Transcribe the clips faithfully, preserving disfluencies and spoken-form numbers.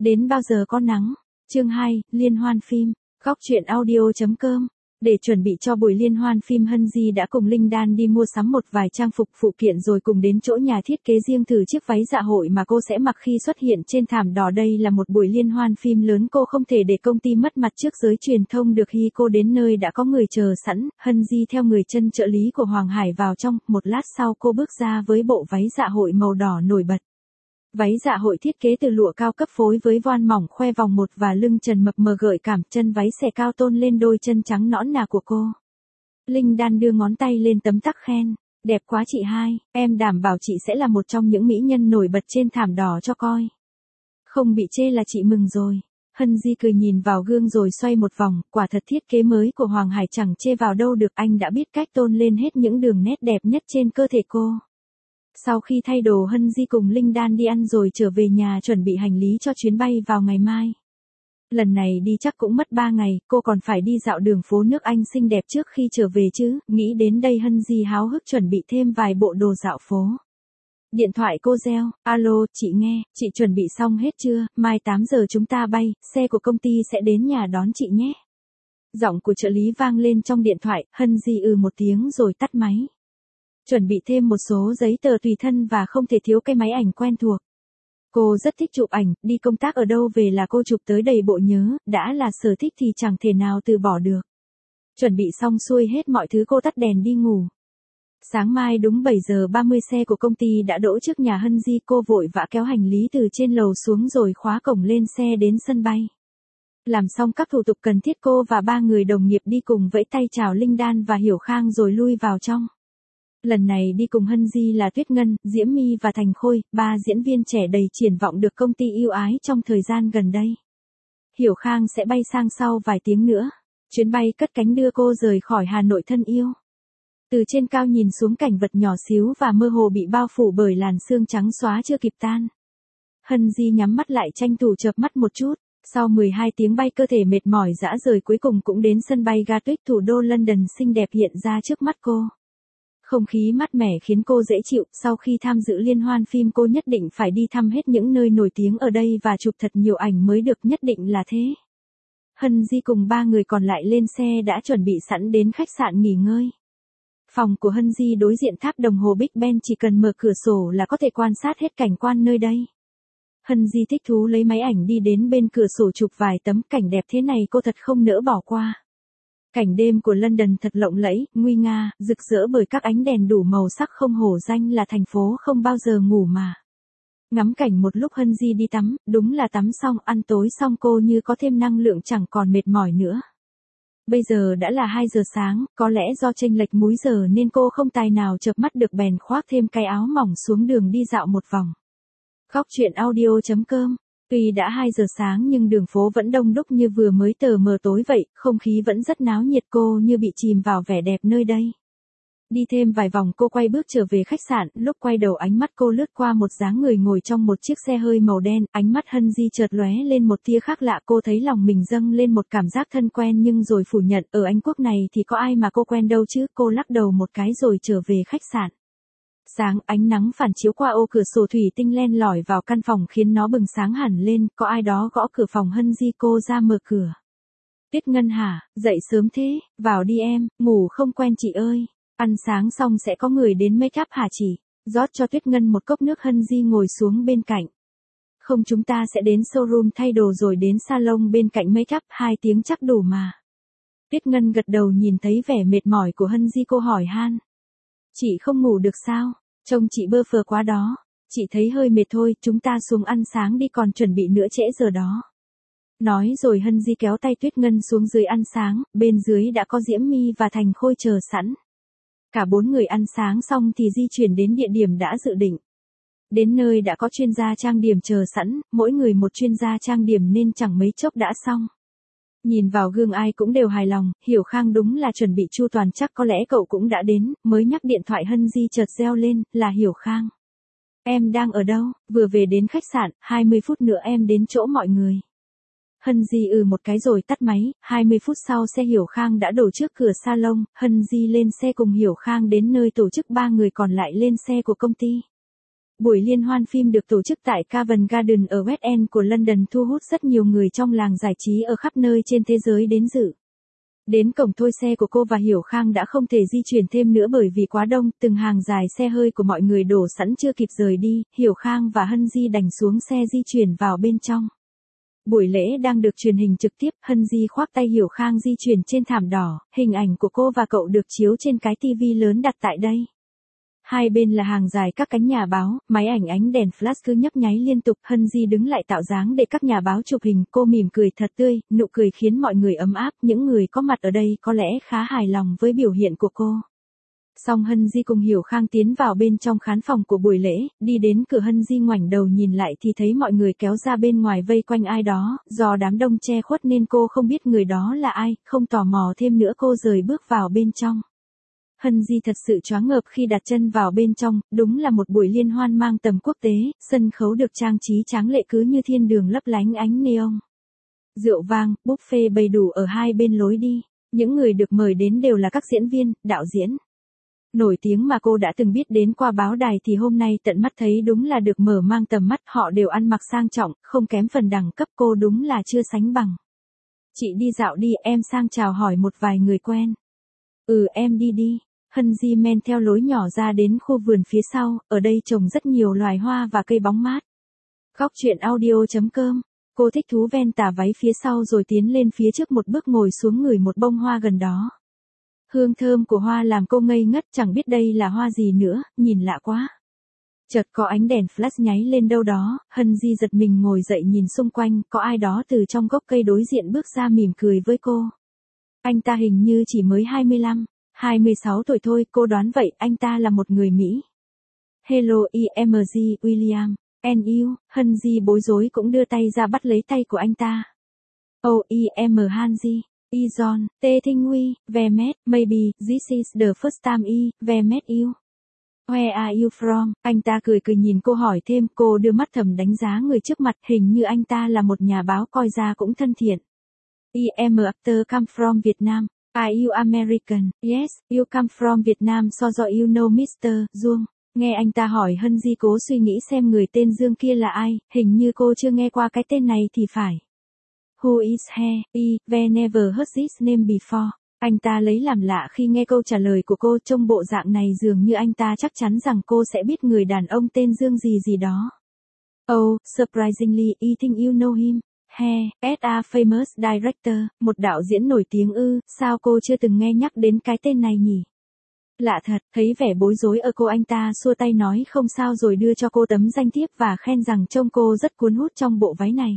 Đến bao giờ có nắng? Chương hai, Liên hoan phim. Góc truyện audio chấm com. Để chuẩn bị cho buổi liên hoan phim, Hân Di đã cùng Linh Đan đi mua sắm một vài trang phục phụ kiện rồi cùng đến chỗ nhà thiết kế riêng thử chiếc váy dạ hội mà cô sẽ mặc khi xuất hiện trên thảm đỏ. Đây là một buổi liên hoan phim lớn, cô không thể để công ty mất mặt trước giới truyền thông được. Khi cô đến nơi đã có người chờ sẵn, Hân Di theo người chân trợ lý của Hoàng Hải vào trong, một lát sau cô bước ra với bộ váy dạ hội màu đỏ nổi bật. Váy dạ hội thiết kế từ lụa cao cấp phối với voan mỏng khoe vòng một và lưng trần mập mờ gợi cảm, chân váy xẻ cao tôn lên đôi chân trắng nõn nà của cô. Linh Đan đưa ngón tay lên tấm tắc khen, đẹp quá chị hai, em đảm bảo chị sẽ là một trong những mỹ nhân nổi bật trên thảm đỏ cho coi. Không bị chê là chị mừng rồi. Hân Di cười nhìn vào gương rồi xoay một vòng, quả thật thiết kế mới của Hoàng Hải chẳng chê vào đâu được, anh đã biết cách tôn lên hết những đường nét đẹp nhất trên cơ thể cô. Sau khi thay đồ, Hân Di cùng Linh Đan đi ăn rồi trở về nhà chuẩn bị hành lý cho chuyến bay vào ngày mai. Lần này đi chắc cũng mất ba ngày, cô còn phải đi dạo đường phố nước Anh xinh đẹp trước khi trở về chứ. Nghĩ đến đây, Hân Di háo hức chuẩn bị thêm vài bộ đồ dạo phố. Điện thoại cô reo, alo, chị nghe, chị chuẩn bị xong hết chưa, mai tám giờ chúng ta bay, xe của công ty sẽ đến nhà đón chị nhé. Giọng của trợ lý vang lên trong điện thoại, Hân Di ừ một tiếng rồi tắt máy. Chuẩn bị thêm một số giấy tờ tùy thân và không thể thiếu cái máy ảnh quen thuộc. Cô rất thích chụp ảnh, đi công tác ở đâu về là cô chụp tới đầy bộ nhớ, đã là sở thích thì chẳng thể nào từ bỏ được. Chuẩn bị xong xuôi hết mọi thứ, cô tắt đèn đi ngủ. Sáng mai đúng bảy giờ ba mươi xe của công ty đã đỗ trước nhà Hân Di, cô vội vã kéo hành lý từ trên lầu xuống rồi khóa cổng lên xe đến sân bay. Làm xong các thủ tục cần thiết, cô và ba người đồng nghiệp đi cùng vẫy tay chào Linh Đan và Hiểu Khang rồi lui vào trong. Lần này đi cùng Hân Di là Tuyết Ngân, Diễm My và Thành Khôi, ba diễn viên trẻ đầy triển vọng được công ty yêu ái trong thời gian gần đây. Hiểu Khang sẽ bay sang sau vài tiếng nữa. Chuyến bay cất cánh đưa cô rời khỏi Hà Nội thân yêu. Từ trên cao nhìn xuống, cảnh vật nhỏ xíu và mơ hồ bị bao phủ bởi làn sương trắng xóa chưa kịp tan. Hân Di nhắm mắt lại tranh thủ chợp mắt một chút. Sau mười hai tiếng bay, cơ thể mệt mỏi rã rời, cuối cùng cũng đến sân bay Gatwick, thủ đô London xinh đẹp hiện ra trước mắt cô. Không khí mát mẻ khiến cô dễ chịu, sau khi tham dự liên hoan phim cô nhất định phải đi thăm hết những nơi nổi tiếng ở đây và chụp thật nhiều ảnh mới được, nhất định là thế. Hân Di cùng ba người còn lại lên xe đã chuẩn bị sẵn đến khách sạn nghỉ ngơi. Phòng của Hân Di đối diện tháp đồng hồ Big Ben, chỉ cần mở cửa sổ là có thể quan sát hết cảnh quan nơi đây. Hân Di thích thú lấy máy ảnh đi đến bên cửa sổ chụp vài tấm cảnh đẹp thế này cô thật không nỡ bỏ qua. Cảnh đêm của London thật lộng lẫy, nguy nga, rực rỡ bởi các ánh đèn đủ màu sắc, không hổ danh là thành phố không bao giờ ngủ mà. Ngắm cảnh một lúc, Hân Di đi tắm, đúng là tắm xong, ăn tối xong cô như có thêm năng lượng, chẳng còn mệt mỏi nữa. Bây giờ đã là hai giờ sáng, có lẽ do chênh lệch múi giờ nên cô không tài nào chợp mắt được, bèn khoác thêm cái áo mỏng xuống đường đi dạo một vòng. Góc truyện audio chấm com. Tuy đã hai giờ sáng nhưng đường phố vẫn đông đúc như vừa mới tờ mờ tối vậy, không khí vẫn rất náo nhiệt, cô như bị chìm vào vẻ đẹp nơi đây. Đi thêm vài vòng cô quay bước trở về khách sạn, lúc quay đầu ánh mắt cô lướt qua một dáng người ngồi trong một chiếc xe hơi màu đen, ánh mắt Hân Di chợt lóe lên một tia khác lạ, cô thấy lòng mình dâng lên một cảm giác thân quen nhưng rồi phủ nhận, ở Anh Quốc này thì có ai mà cô quen đâu chứ, cô lắc đầu một cái rồi trở về khách sạn. Sáng, ánh nắng phản chiếu qua ô cửa sổ thủy tinh len lỏi vào căn phòng khiến nó bừng sáng hẳn lên, có ai đó gõ cửa phòng Hân Di, cô ra mở cửa. Tuyết Ngân hả, dậy sớm thế, vào đi em, ngủ không quen chị ơi. Ăn sáng xong sẽ có người đến make up hả chị? Rót cho Tuyết Ngân một cốc nước, Hân Di ngồi xuống bên cạnh. Không, chúng ta sẽ đến showroom thay đồ rồi đến salon bên cạnh make up, hai tiếng chắc đủ mà. Tuyết Ngân gật đầu, nhìn thấy vẻ mệt mỏi của Hân Di cô hỏi han. Chị không ngủ được sao? Trông chị bơ phờ quá đó. Chị thấy hơi mệt thôi, chúng ta xuống ăn sáng đi, còn chuẩn bị nữa trễ giờ đó. Nói rồi Hân Di kéo tay Tuyết Ngân xuống dưới ăn sáng, bên dưới đã có Diễm My và Thành Khôi chờ sẵn. Cả bốn người ăn sáng xong thì di chuyển đến địa điểm đã dự định. Đến nơi đã có chuyên gia trang điểm chờ sẵn, mỗi người một chuyên gia trang điểm nên chẳng mấy chốc đã xong. Nhìn vào gương ai cũng đều hài lòng, Hiểu Khang đúng là chuẩn bị chu toàn, chắc có lẽ cậu cũng đã đến, mới nhắc điện thoại Hân Di chợt reo lên, là Hiểu Khang. Em đang ở đâu? Vừa về đến khách sạn, hai mươi phút nữa em đến chỗ mọi người. Hân Di ừ một cái rồi tắt máy, hai mươi phút sau xe Hiểu Khang đã đổ trước cửa salon, Hân Di lên xe cùng Hiểu Khang đến nơi tổ chức, ba người còn lại lên xe của công ty. Buổi liên hoan phim được tổ chức tại Covent Garden ở West End của London thu hút rất nhiều người trong làng giải trí ở khắp nơi trên thế giới đến dự. Đến cổng thôi xe của cô và Hiểu Khang đã không thể di chuyển thêm nữa bởi vì quá đông, từng hàng dài xe hơi của mọi người đổ sẵn chưa kịp rời đi, Hiểu Khang và Hân Di đành xuống xe di chuyển vào bên trong. Buổi lễ đang được truyền hình trực tiếp, Hân Di khoác tay Hiểu Khang di chuyển trên thảm đỏ, hình ảnh của cô và cậu được chiếu trên cái tivi lớn đặt tại đây. Hai bên là hàng dài các cánh nhà báo, máy ảnh ánh đèn flash cứ nhấp nháy liên tục, Hân Di đứng lại tạo dáng để các nhà báo chụp hình, cô mỉm cười thật tươi, nụ cười khiến mọi người ấm áp, những người có mặt ở đây có lẽ khá hài lòng với biểu hiện của cô. Xong Hân Di cùng Hiểu Khang tiến vào bên trong khán phòng của buổi lễ, đi đến cửa Hân Di ngoảnh đầu nhìn lại thì thấy mọi người kéo ra bên ngoài vây quanh ai đó, do đám đông che khuất nên cô không biết người đó là ai, không tò mò thêm nữa cô rời bước vào bên trong. Hân Di thật sự choáng ngợp khi đặt chân vào bên trong, đúng là một buổi liên hoan mang tầm quốc tế, sân khấu được trang trí tráng lệ cứ như thiên đường lấp lánh ánh neon. Rượu vang, buffet bày đủ ở hai bên lối đi, những người được mời đến đều là các diễn viên, đạo diễn nổi tiếng mà cô đã từng biết đến qua báo đài thì hôm nay tận mắt thấy đúng là được mở mang tầm mắt, họ đều ăn mặc sang trọng, không kém phần đẳng cấp, cô đúng là chưa sánh bằng. Chị đi dạo đi, em sang chào hỏi một vài người quen. Ừ em đi đi. Hân Di men theo lối nhỏ ra đến khu vườn phía sau, ở đây trồng rất nhiều loài hoa và cây bóng mát. Góc truyện audio chấm com, cô thích thú ven tà váy phía sau rồi tiến lên phía trước một bước ngồi xuống ngửi một bông hoa gần đó. Hương thơm của hoa làm cô ngây ngất, chẳng biết đây là hoa gì nữa, nhìn lạ quá. Chợt có ánh đèn flash nháy lên đâu đó, Hân Di giật mình ngồi dậy nhìn xung quanh, có ai đó từ trong gốc cây đối diện bước ra mỉm cười với cô. Anh ta hình như chỉ mới hai mươi lăm, hai mươi sáu tuổi thôi, cô đoán vậy, anh ta là một người Mỹ. Hello em gi William, and you, Hân Di bối rối cũng đưa tay ra bắt lấy tay của anh ta. Oh em Hanji. I John, T Thinh Huy, we met, maybe, this is the first time I, we met you. Where are you from? Anh ta cười cười nhìn cô hỏi thêm, cô đưa mắt thầm đánh giá người trước mặt, hình như anh ta là một nhà báo coi ra cũng thân thiện. I am after come from Vietnam. Are you American? Yes, you come from Vietnam so do you know mister Dương. Nghe anh ta hỏi Hân Di cố suy nghĩ xem người tên Dương kia là ai, hình như cô chưa nghe qua cái tên này thì phải. Who is he? I, we never heard this name before. Anh ta lấy làm lạ khi nghe câu trả lời của cô, trông bộ dạng này dường như anh ta chắc chắn rằng cô sẽ biết người đàn ông tên Dương gì gì đó. Oh, surprisingly, I think you know him. He, as a famous director, một đạo diễn nổi tiếng ư, sao cô chưa từng nghe nhắc đến cái tên này nhỉ? Lạ thật, thấy vẻ bối rối ở cô anh ta xua tay nói không sao rồi đưa cho cô tấm danh thiếp và khen rằng trông cô rất cuốn hút trong bộ váy này.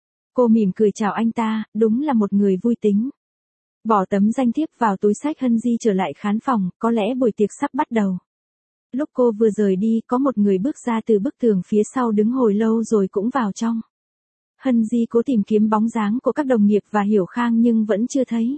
Cô mỉm cười chào anh ta, đúng là một người vui tính. Bỏ tấm danh thiếp vào túi xách, Hân Di trở lại khán phòng, có lẽ buổi tiệc sắp bắt đầu. Lúc cô vừa rời đi, có một người bước ra từ bức tường phía sau đứng hồi lâu rồi cũng vào trong. Hân Di cố tìm kiếm bóng dáng của các đồng nghiệp và Hiểu Khang nhưng vẫn chưa thấy.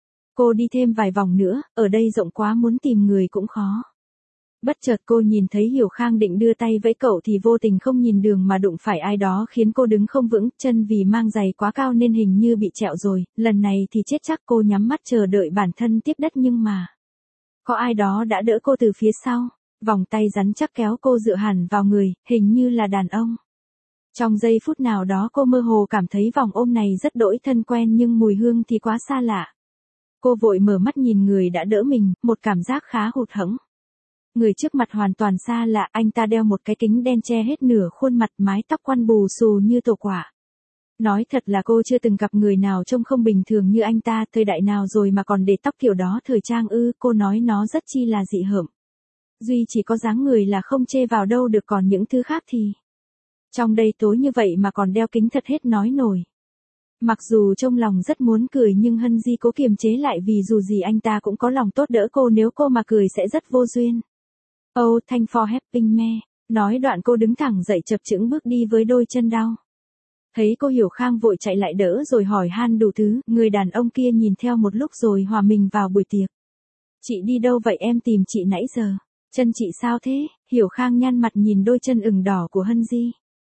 Cô đi thêm vài vòng nữa, ở đây rộng quá muốn tìm người cũng khó. Bất chợt cô nhìn thấy Hiểu Khang định đưa tay vẫy cậu thì vô tình không nhìn đường mà đụng phải ai đó khiến cô đứng không vững, chân vì mang giày quá cao nên hình như bị trẹo rồi, lần này thì chết chắc. Cô nhắm mắt chờ đợi bản thân tiếp đất nhưng mà có ai đó đã đỡ cô từ phía sau, vòng tay rắn chắc kéo cô dựa hẳn vào người, hình như là đàn ông. Trong giây phút nào đó cô mơ hồ cảm thấy vòng ôm này rất đỗi thân quen nhưng mùi hương thì quá xa lạ. Cô vội mở mắt nhìn người đã đỡ mình, một cảm giác khá hụt hẫng. Người trước mặt hoàn toàn xa lạ, anh ta đeo một cái kính đen che hết nửa khuôn mặt, mái tóc quăn bù xù như tổ quả. Nói thật là cô chưa từng gặp người nào trông không bình thường như anh ta, thời đại nào rồi mà còn để tóc kiểu đó, thời trang ư? Cô nói nó rất chi là dị hợm. Duy chỉ có dáng người là không chê vào đâu được, còn những thứ khác thì... Trong đây tối như vậy mà còn đeo kính thật hết nói nổi. Mặc dù trong lòng rất muốn cười nhưng Hân Di cố kiềm chế lại vì dù gì anh ta cũng có lòng tốt đỡ cô, nếu cô mà cười sẽ rất vô duyên. Oh, thank for helping me. Nói đoạn cô đứng thẳng dậy chập chững bước đi với đôi chân đau. Thấy cô Hiểu Khang vội chạy lại đỡ rồi hỏi han đủ thứ, người đàn ông kia nhìn theo một lúc rồi hòa mình vào buổi tiệc. Chị đi đâu vậy, em tìm chị nãy giờ. Chân chị sao thế? Hiểu Khang nhăn mặt nhìn đôi chân ửng đỏ của Hân Di.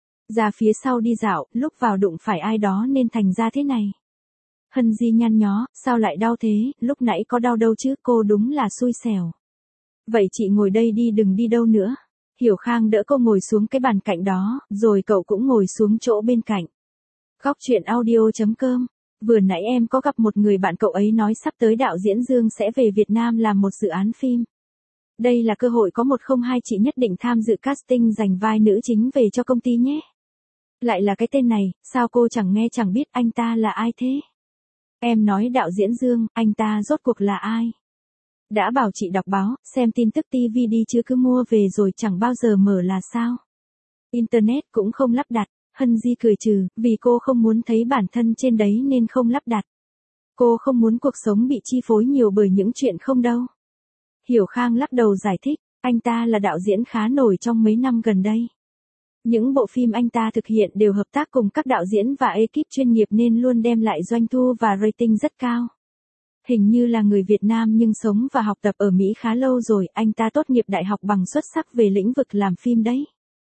Ra phía sau đi dạo, lúc vào đụng phải ai đó nên thành ra thế này. Hân Di nhăn nhó, sao lại đau thế, lúc nãy có đau đâu chứ, cô đúng là xui xẻo. Vậy chị ngồi đây đi, đừng đi đâu nữa. Hiểu Khang đỡ cô ngồi xuống cái bàn cạnh đó, rồi cậu cũng ngồi xuống chỗ bên cạnh. Góc truyện audio.com. Vừa nãy em có gặp một người bạn, cậu ấy nói sắp tới đạo diễn Dương sẽ về Việt Nam làm một dự án phim. Đây là cơ hội có một không hai, chị nhất định tham dự casting giành vai nữ chính về cho công ty nhé. Lại là cái tên này, sao cô chẳng nghe chẳng biết anh ta là ai thế? Em nói đạo diễn Dương, anh ta rốt cuộc là ai? Đã bảo chị đọc báo, xem tin tức ti vi đi chứ cứ mua về rồi chẳng bao giờ mở là sao? Internet cũng không lắp đặt. Hân Di cười trừ, vì cô không muốn thấy bản thân trên đấy nên không lắp đặt. Cô không muốn cuộc sống bị chi phối nhiều bởi những chuyện không đâu. Hiểu Khang lắc đầu giải thích, anh ta là đạo diễn khá nổi trong mấy năm gần đây. Những bộ phim anh ta thực hiện đều hợp tác cùng các đạo diễn và ekip chuyên nghiệp nên luôn đem lại doanh thu và rating rất cao. Hình như là người Việt Nam nhưng sống và học tập ở Mỹ khá lâu rồi, anh ta tốt nghiệp đại học bằng xuất sắc về lĩnh vực làm phim đấy.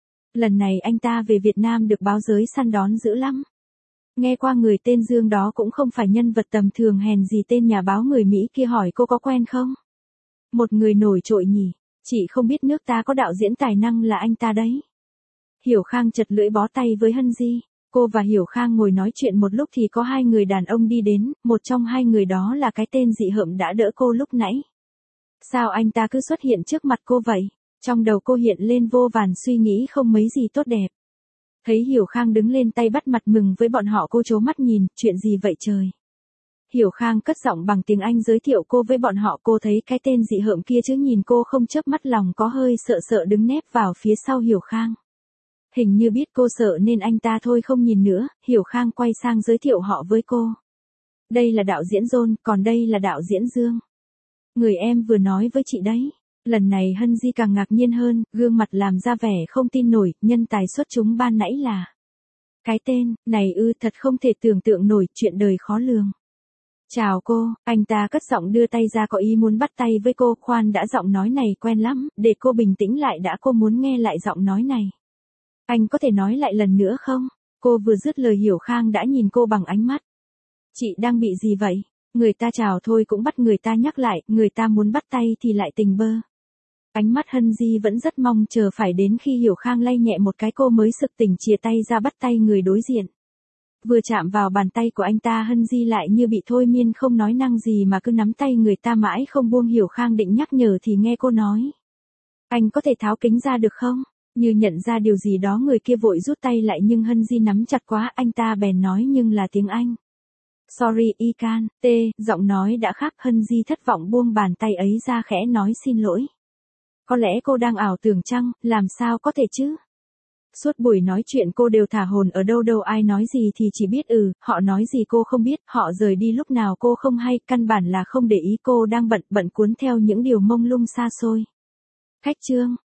Lần này anh ta về Việt Nam được báo giới săn đón dữ lắm. Nghe qua người tên Dương đó cũng không phải nhân vật tầm thường, hèn gì tên nhà báo người Mỹ kia hỏi cô có quen không? Một người nổi trội nhỉ, chị không biết nước ta có đạo diễn tài năng là anh ta đấy. Hiểu Khang chật lưỡi bó tay với Hân Di. Cô và Hiểu Khang ngồi nói chuyện một lúc thì có hai người đàn ông đi đến, một trong hai người đó là cái tên dị hợm đã đỡ cô lúc nãy. Sao anh ta cứ xuất hiện trước mặt cô vậy? Trong đầu cô hiện lên vô vàn suy nghĩ không mấy gì tốt đẹp. Thấy Hiểu Khang đứng lên tay bắt mặt mừng với bọn họ, cô trố mắt nhìn, chuyện gì vậy trời? Hiểu Khang cất giọng bằng tiếng Anh giới thiệu cô với bọn họ, cô thấy cái tên dị hợm kia chứ nhìn cô không chớp mắt, lòng có hơi sợ sợ đứng nép vào phía sau Hiểu Khang. Hình như biết cô sợ nên anh ta thôi không nhìn nữa, Hiểu Khang quay sang giới thiệu họ với cô. Đây là đạo diễn John, còn đây là đạo diễn Dương. Người em vừa nói với chị đấy. Lần này Hân Di càng ngạc nhiên hơn, gương mặt làm ra vẻ không tin nổi, nhân tài xuất chúng ban nãy là. Cái tên, này ư, thật không thể tưởng tượng nổi, chuyện đời khó lường. Chào cô, anh ta cất giọng đưa tay ra có ý muốn bắt tay với cô, khoan đã, giọng nói này quen lắm, để cô bình tĩnh lại đã, cô muốn nghe lại giọng nói này. Anh có thể nói lại lần nữa không? Cô vừa dứt lời Hiểu Khang đã nhìn cô bằng ánh mắt. Chị đang bị gì vậy? Người ta chào thôi cũng bắt người ta nhắc lại, người ta muốn bắt tay thì lại tình bơ. Ánh mắt Hân Di vẫn rất mong chờ, phải đến khi Hiểu Khang lay nhẹ một cái cô mới sực tỉnh, chìa tay ra bắt tay người đối diện. Vừa chạm vào bàn tay của anh ta, Hân Di lại như bị thôi miên, không nói năng gì mà cứ nắm tay người ta mãi không buông. Hiểu Khang định nhắc nhở thì nghe cô nói. Anh có thể tháo kính ra được không? Như nhận ra điều gì đó, người kia vội rút tay lại nhưng Hân Di nắm chặt quá, anh ta bèn nói nhưng là tiếng Anh. Sorry, I can, t, giọng nói đã khác, Hân Di thất vọng buông bàn tay ấy ra khẽ nói xin lỗi. Có lẽ cô đang ảo tưởng chăng, làm sao có thể chứ? Suốt buổi nói chuyện cô đều thả hồn ở đâu đâu, ai nói gì thì chỉ biết ừ, họ nói gì cô không biết, họ rời đi lúc nào cô không hay, căn bản là không để ý, cô đang bận bận cuốn theo những điều mông lung xa xôi. Khách trương,